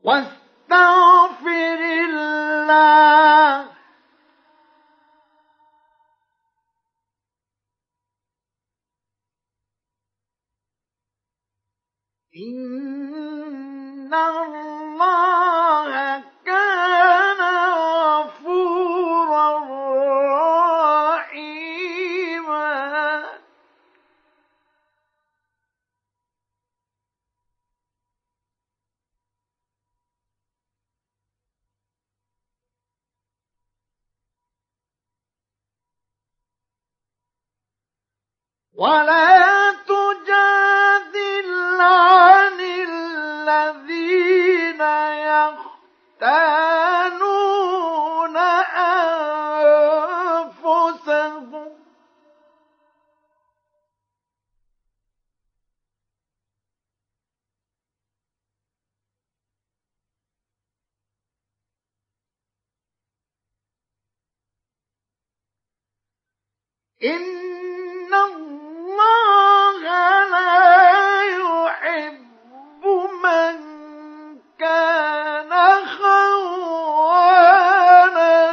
واستغفر الله إن الله كان غفورا رحيما ولا تجادل عن الذين يختانون أنفسهم إن الله لا يحب من كان خوانا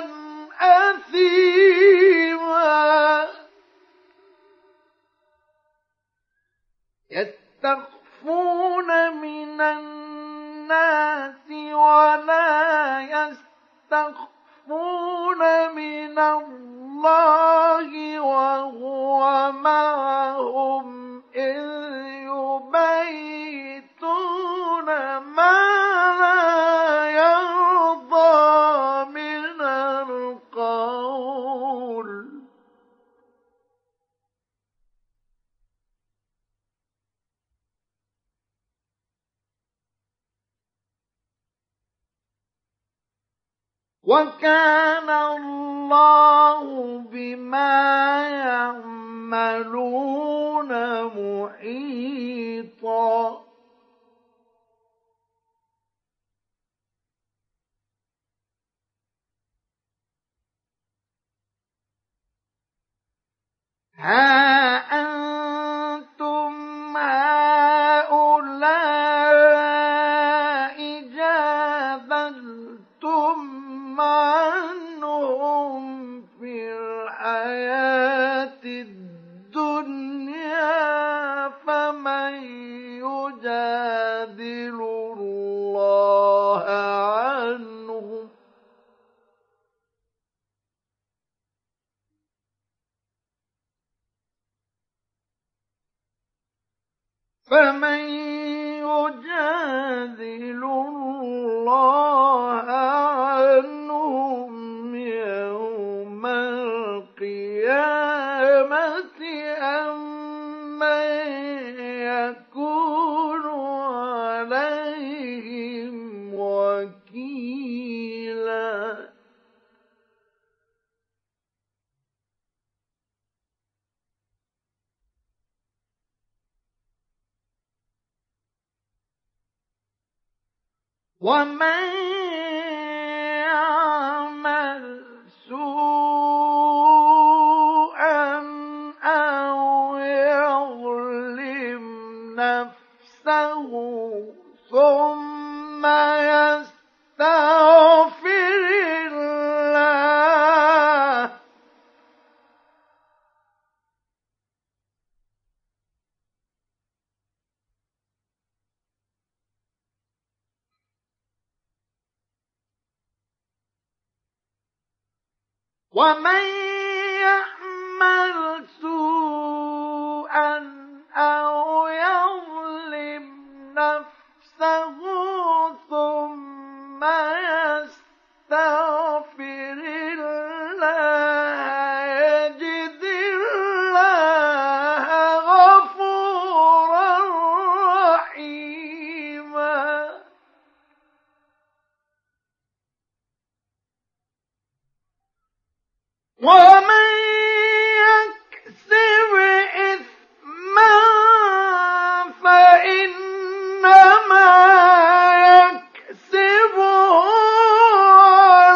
أثيما يستخفون من الناس ولا يستخفون من الله وهو معهم إذ يبيتون ما لا يرضى من القول وكان الله بما يعملون محيطا ها أنتم هؤلاء جادلتم عنهم في الحياة الدنيا فمن يجادل الله عنهم يوم القيامة أم من يكون عليهم وكيلا ومن يعمل سوءا أو يظلم نفسه ثم يستغفر الله ومن يعمل سوءا أو يظلم نفسه ثم يستغفر الله يجد الله غفورا رحيما ومن يكسب إثما فإنما يكسبه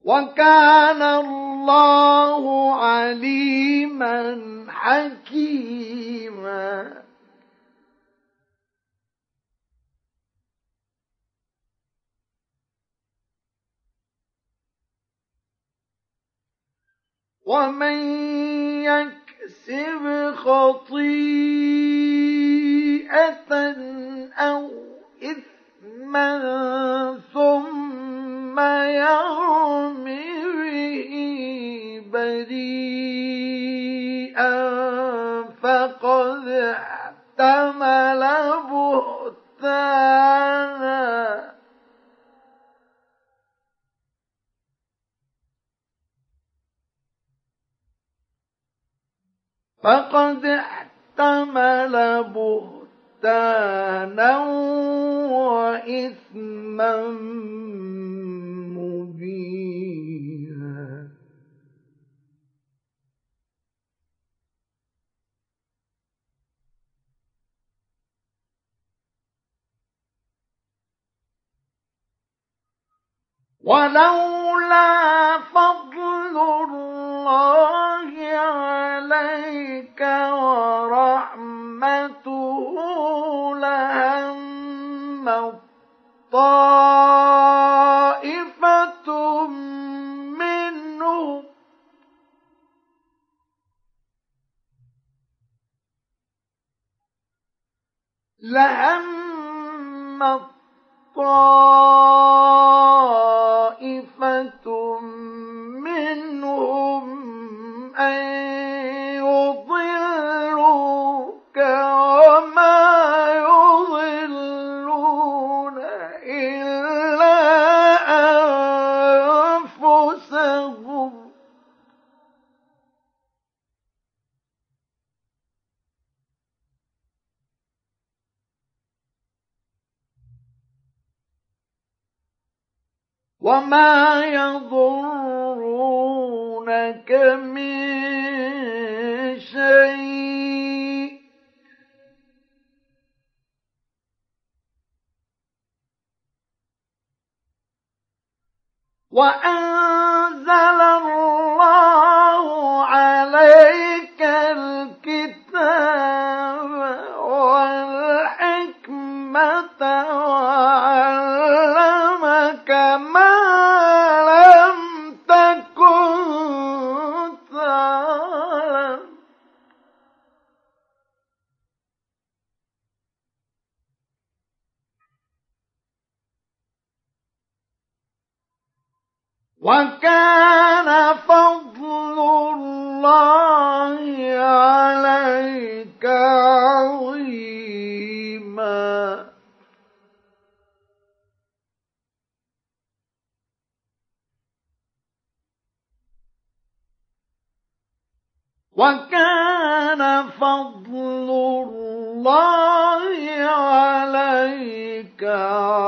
وكان الله عليما حكيما. ومن يكسب خطيئة أو إثما ثم يرم به بريئا فقد احتمل بهتانا وإثما مبينا. ولولا فضل الله عليك ورحمته لهم طائفة منهم أن يضلوك وما يضلون إلا أنفسهم وما يضرونك من شيء وأنزل الله عليك الكتاب والحكمة وعلمك ما لم تكن تعلم وكان فضل الله عليك عظيما. وكان فضل الله عليك